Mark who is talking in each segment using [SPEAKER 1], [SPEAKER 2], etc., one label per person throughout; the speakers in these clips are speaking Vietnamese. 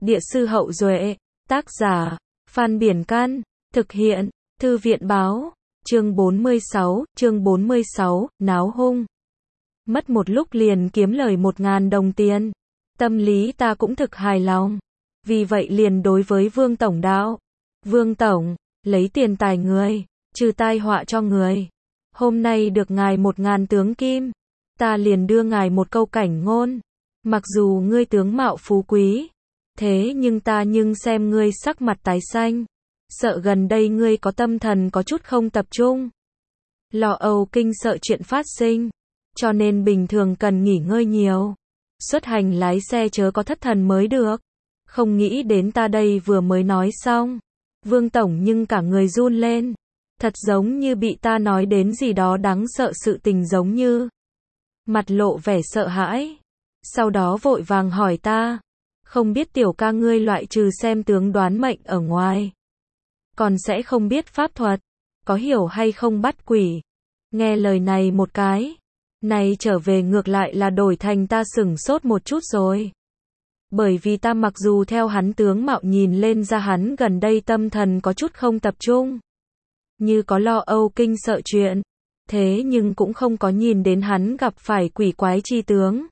[SPEAKER 1] Địa sư Hậu Duệ, tác giả, Phan Biển Can, thực hiện, Thư viện báo, chương 46, náo hung. Mất một lúc liền kiếm lời 1.000 đồng tiền. Tâm lý ta cũng thực hài lòng. Vì vậy liền đối với Vương Tổng đạo. Vương Tổng, lấy tiền tài người, trừ tai họa cho người. Hôm nay được ngài 1.000 tướng kim. Ta liền đưa ngài một câu cảnh ngôn. Mặc dù ngươi tướng mạo phú quý, thế nhưng ta nhưng xem ngươi sắc mặt tái xanh. Sợ gần đây ngươi có tâm thần có chút không tập trung. Lo âu kinh sợ chuyện phát sinh. Cho nên bình thường cần nghỉ ngơi nhiều. Xuất hành lái xe chớ có thất thần mới được. Không nghĩ đến ta đây vừa mới nói xong. Vương Tổng nhưng cả người run lên. Thật giống như bị ta nói đến gì đó đáng sợ sự tình giống như. Mặt lộ vẻ sợ hãi. Sau đó vội vàng hỏi ta. Không biết tiểu ca ngươi loại trừ xem tướng đoán mệnh ở ngoài. Còn sẽ không biết pháp thuật. Có hiểu hay không bắt quỷ. Nghe lời này một cái. Này trở về ngược lại là đổi thành ta sửng sốt một chút rồi. Bởi vì ta mặc dù theo hắn tướng mạo nhìn lên ra hắn gần đây tâm thần có chút không tập trung. Như có lo âu kinh sợ chuyện. Thế nhưng cũng không có nhìn đến hắn gặp phải quỷ quái chi tướng.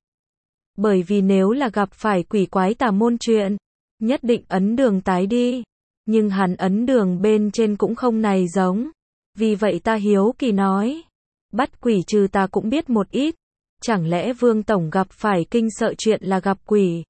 [SPEAKER 1] Bởi vì nếu là gặp phải quỷ quái tà môn chuyện, nhất định ấn đường tái đi. Nhưng hắn ấn đường bên trên cũng không này giống. Vì vậy ta hiếu kỳ nói. Bắt quỷ trừ ta cũng biết một ít. Chẳng lẽ Vương Tổng gặp phải kinh sợ chuyện là gặp quỷ?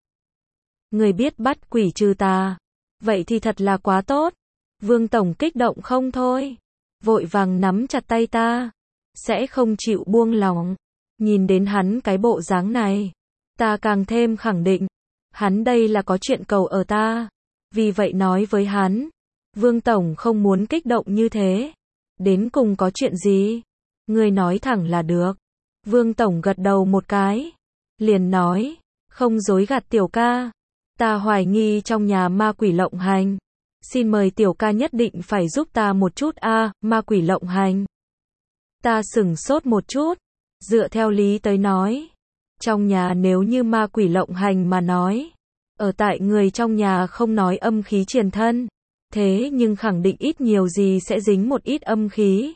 [SPEAKER 1] Người biết bắt quỷ trừ tà. Vậy thì thật là quá tốt. Vương Tổng kích động không thôi. Vội vàng nắm chặt tay ta. Sẽ không chịu buông lỏng. Nhìn đến hắn cái bộ dáng này. Ta càng thêm khẳng định. Hắn đây là có chuyện cầu ở ta. Vì vậy nói với hắn. Vương Tổng không muốn kích động như thế. Đến cùng có chuyện gì? Ngươi nói thẳng là được. Vương Tổng gật đầu một cái. Liền nói. Không dối gạt tiểu ca. Ta hoài nghi trong nhà ma quỷ lộng hành. Xin mời tiểu ca nhất định phải giúp ta một chút ma quỷ lộng hành. Ta sửng sốt một chút. Dựa theo lý tới nói. Trong nhà nếu như ma quỷ lộng hành mà nói. Ở tại người trong nhà không nói âm khí triền thân. Thế nhưng khẳng định ít nhiều gì sẽ dính một ít âm khí.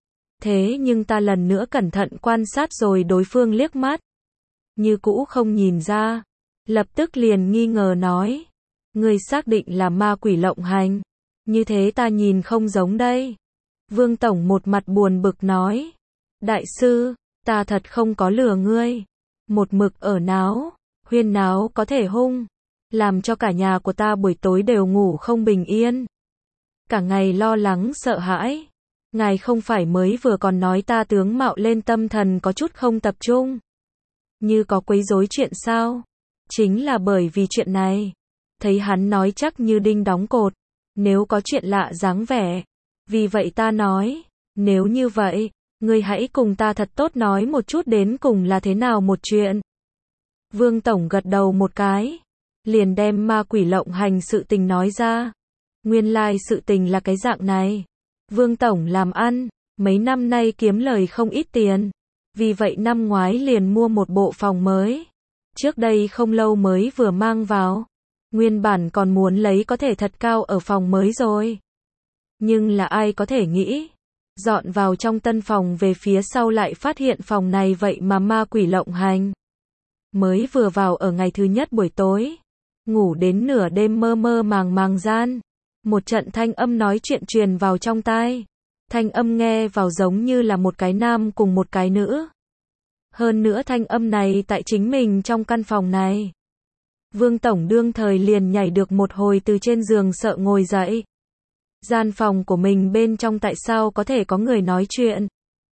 [SPEAKER 1] Thế nhưng ta lần nữa cẩn thận quan sát rồi đối phương liếc mắt. Như cũ không nhìn ra. Lập tức liền nghi ngờ nói. Ngươi xác định là ma quỷ lộng hành. Như thế ta nhìn không giống đây. Vương Tổng một mặt buồn bực nói. Đại sư, ta thật không có lừa ngươi. Một mực ở náo, huyên náo có thể hung. Làm cho cả nhà của ta buổi tối đều ngủ không bình yên. Cả ngày lo lắng sợ hãi. Ngài không phải mới vừa còn nói ta tướng mạo lên tâm thần có chút không tập trung. Như có quấy rối chuyện sao? Chính là bởi vì chuyện này. Thấy hắn nói chắc như đinh đóng cột. Nếu có chuyện lạ dáng vẻ. Vì vậy ta nói. Nếu như vậy, ngươi hãy cùng ta thật tốt nói một chút đến cùng là thế nào một chuyện. Vương Tổng gật đầu một cái. Liền đem ma quỷ lộng hành sự tình nói ra. Nguyên lai sự tình là cái dạng này. Vương Tổng làm ăn, mấy năm nay kiếm lời không ít tiền. Vì vậy năm ngoái liền mua một bộ phòng mới. Trước đây không lâu mới vừa mang vào. Nguyên bản còn muốn lấy có thể thật cao ở phòng mới rồi. Nhưng là ai có thể nghĩ. Dọn vào trong tân phòng về phía sau lại phát hiện phòng này vậy mà ma quỷ lộng hành. Mới vừa vào ở ngày thứ nhất buổi tối. Ngủ đến nửa đêm mơ mơ màng gian. Một trận thanh âm nói chuyện truyền vào trong tai. Thanh âm nghe vào giống như là một cái nam cùng một cái nữ. Hơn nữa thanh âm này tại chính mình trong căn phòng này. Vương Tổng đương thời liền nhảy được một hồi từ trên giường sợ ngồi dậy. Gian phòng của mình bên trong tại sao có thể có người nói chuyện.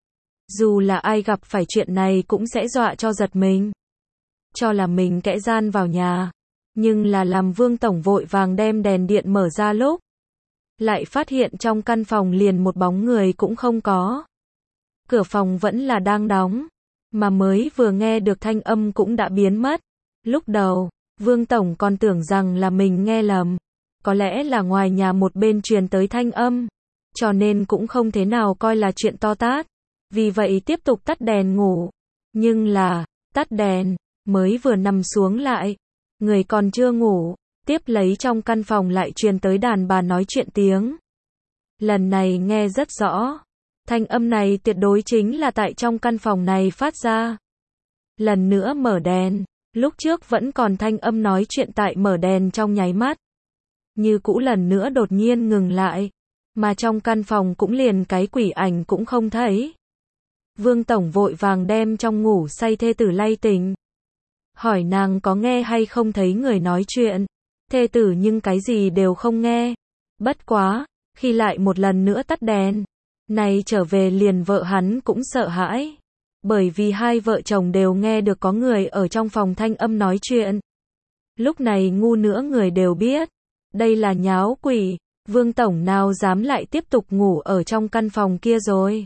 [SPEAKER 1] Dù là ai gặp phải chuyện này cũng sẽ dọa cho giật mình. Cho là mình kẽ gian vào nhà. Nhưng là làm Vương Tổng vội vàng đem đèn điện mở ra lúc. Lại phát hiện trong căn phòng liền một bóng người cũng không có. Cửa phòng vẫn là đang đóng. Mà mới vừa nghe được thanh âm cũng đã biến mất. Lúc đầu, Vương Tổng còn tưởng rằng là mình nghe lầm. Có lẽ là ngoài nhà một bên truyền tới thanh âm. Cho nên cũng không thế nào coi là chuyện to tát. Vì vậy tiếp tục tắt đèn ngủ. Nhưng là, tắt đèn, mới vừa nằm xuống lại. Người còn chưa ngủ, Tiếp lấy trong căn phòng lại truyền tới đàn bà nói chuyện tiếng. Lần này nghe rất rõ. Thanh âm này tuyệt đối chính là tại trong căn phòng này phát ra. Lần nữa mở đèn. Lúc trước vẫn còn thanh âm nói chuyện tại mở đèn trong nháy mắt. Như cũ lần nữa đột nhiên ngừng lại. Mà trong căn phòng cũng liền cái quỷ ảnh cũng không thấy. Vương Tổng vội vàng đem trong ngủ say thê tử lay tỉnh. Hỏi nàng có nghe hay không thấy người nói chuyện. Thê tử nhưng cái gì đều không nghe. Bất quá, khi lại một lần nữa tắt đèn. Này trở về liền vợ hắn cũng sợ hãi. Bởi vì hai vợ chồng đều nghe được có người ở trong phòng thanh âm nói chuyện. Lúc này ngu nữa người đều biết. Đây là nháo quỷ. Vương Tổng nào dám lại tiếp tục ngủ ở trong căn phòng kia rồi.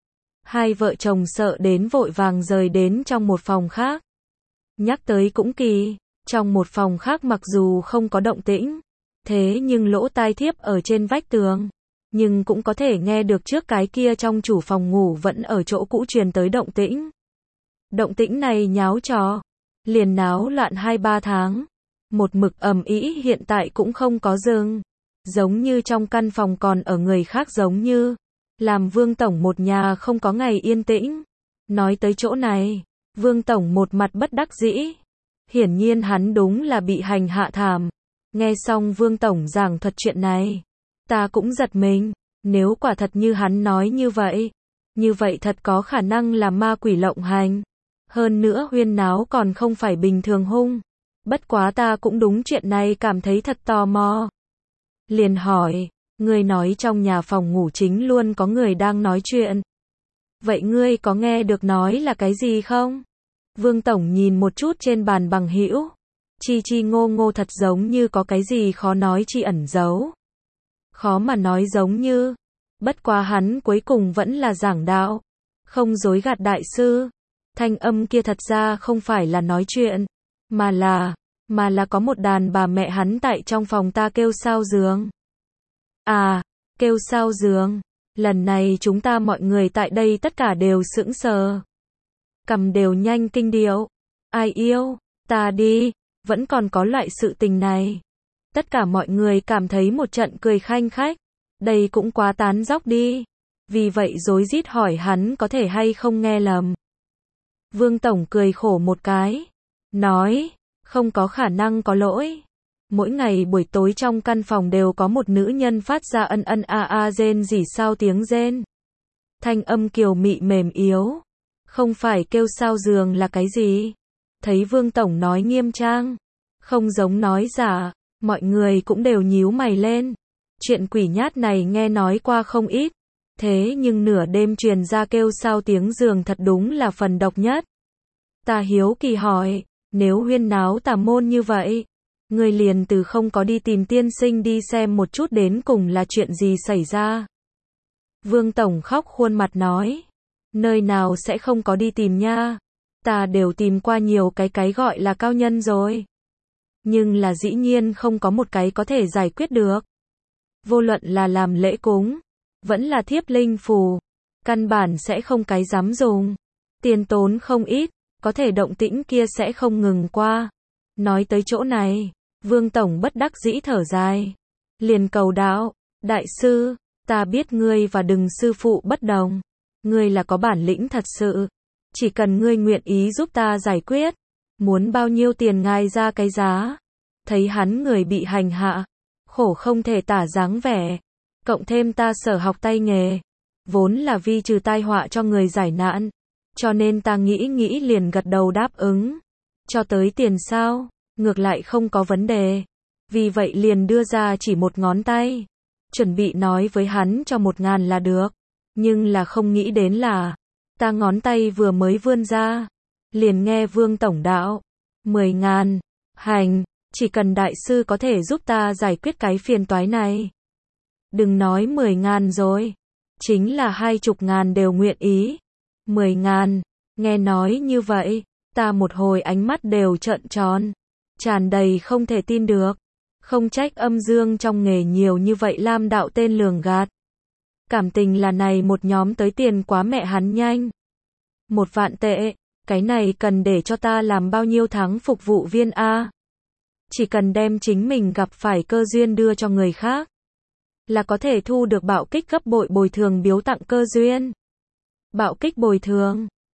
[SPEAKER 1] Hai vợ chồng sợ đến vội vàng rời đến trong một phòng khác. Nhắc tới cũng kỳ, trong một phòng khác mặc dù không có động tĩnh, thế nhưng lỗ tai thiếp ở trên vách tường, nhưng cũng có thể nghe được trước cái kia trong chủ phòng ngủ vẫn ở chỗ cũ truyền tới động tĩnh. Động tĩnh này nháo trò, liền náo loạn 2-3 tháng, một mực ầm ĩ hiện tại cũng không có dừng, giống như trong căn phòng còn ở người khác giống như, làm Vương Tổng một nhà không có ngày yên tĩnh. Nói tới chỗ này, Vương Tổng một mặt bất đắc dĩ. Hiển nhiên hắn đúng là bị hành hạ thảm. Nghe xong Vương Tổng giảng thuật chuyện này, ta cũng giật mình, nếu quả thật như hắn nói như vậy thật có khả năng là ma quỷ lộng hành. Hơn nữa huyên náo còn không phải bình thường hung. Bất quá ta cũng đúng chuyện này cảm thấy thật tò mò. Liền hỏi, ngươi nói trong nhà phòng ngủ chính luôn có người đang nói chuyện. Vậy ngươi có nghe được nói là cái gì không? Vương Tổng nhìn một chút trên bàn bằng hữu. Chi ngô ngô thật giống như có cái gì khó nói chi ẩn giấu. Khó mà nói giống như. Bất quá hắn cuối cùng vẫn là giảng đạo. Không dối gạt đại sư. Thanh âm kia thật ra không phải là nói chuyện. Mà là có một đàn bà mẹ hắn tại trong phòng ta kêu sao giường. À, kêu sao giường. Lần này chúng ta mọi người tại đây tất cả đều sững sờ. Cầm đều nhanh kinh điệu. Ai yêu, ta đi, vẫn còn có loại sự tình này. Tất cả mọi người cảm thấy một trận cười khanh khách. Đây cũng quá tán dóc đi. Vì vậy rối rít hỏi hắn có thể hay không nghe lầm. Vương Tổng cười khổ một cái. Nói, không có khả năng có lỗi. Mỗi ngày buổi tối trong căn phòng đều có một nữ nhân phát ra ân ân a a rên rỉ sao tiếng rên. Thanh âm kiều mị mềm yếu. Không phải kêu sao giường là cái gì? Thấy Vương Tổng nói nghiêm trang. Không giống nói giả. Mọi người cũng đều nhíu mày lên. Chuyện quỷ nhát này nghe nói qua không ít. Thế nhưng nửa đêm truyền ra kêu sao tiếng giường thật đúng là phần độc nhất. Ta hiếu kỳ hỏi. Nếu huyên náo tà môn như vậy, người liền từ không có đi tìm tiên sinh đi xem một chút đến cùng là chuyện gì xảy ra. Vương Tổng khóc khuôn mặt nói. Nơi nào sẽ không có đi tìm nha. Ta đều tìm qua nhiều cái gọi là cao nhân rồi. Nhưng là dĩ nhiên không có một cái có thể giải quyết được. Vô luận là làm lễ cúng, vẫn là thiếp linh phù. Căn bản sẽ không cái dám dùng. Tiền tốn không ít, có thể động tĩnh kia sẽ không ngừng qua. Nói tới chỗ này, Vương Tổng bất đắc dĩ thở dài. Liền cầu đạo, đại sư, ta biết ngươi và đừng sư phụ bất đồng. Ngươi là có bản lĩnh thật sự. Chỉ cần ngươi nguyện ý giúp ta giải quyết. Muốn bao nhiêu tiền ngài ra cái giá. Thấy hắn người bị hành hạ. Khổ không thể tả dáng vẻ. Cộng thêm ta sở học tay nghề. Vốn là vì trừ tai họa cho người giải nạn. Cho nên ta nghĩ liền gật đầu đáp ứng. Cho tới tiền sao? Ngược lại không có vấn đề. Vì vậy liền đưa ra chỉ một ngón tay. Chuẩn bị nói với hắn cho 1.000 là được. Nhưng là không nghĩ đến là, ta ngón tay vừa mới vươn ra. Liền nghe Vương Tổng đạo. 10.000. Hành, chỉ cần đại sư có thể giúp ta giải quyết cái phiền toái này. Đừng nói 10.000 rồi. Chính là 20.000 đều nguyện ý. 10.000. Nghe nói như vậy, ta một hồi ánh mắt đều trợn tròn. Tràn đầy không thể tin được. Không trách âm dương trong nghề nhiều như vậy Lam đạo tên lường gạt. Cảm tình là này một nhóm tới tiền quá mẹ hắn nhanh. 1 vạn tệ, cái này cần để cho ta làm bao nhiêu tháng phục vụ viên a? Chỉ cần đem chính mình gặp phải cơ duyên đưa cho người khác, là có thể thu được bạo kích gấp bội bồi thường biếu tặng cơ duyên. Bạo kích bồi thường.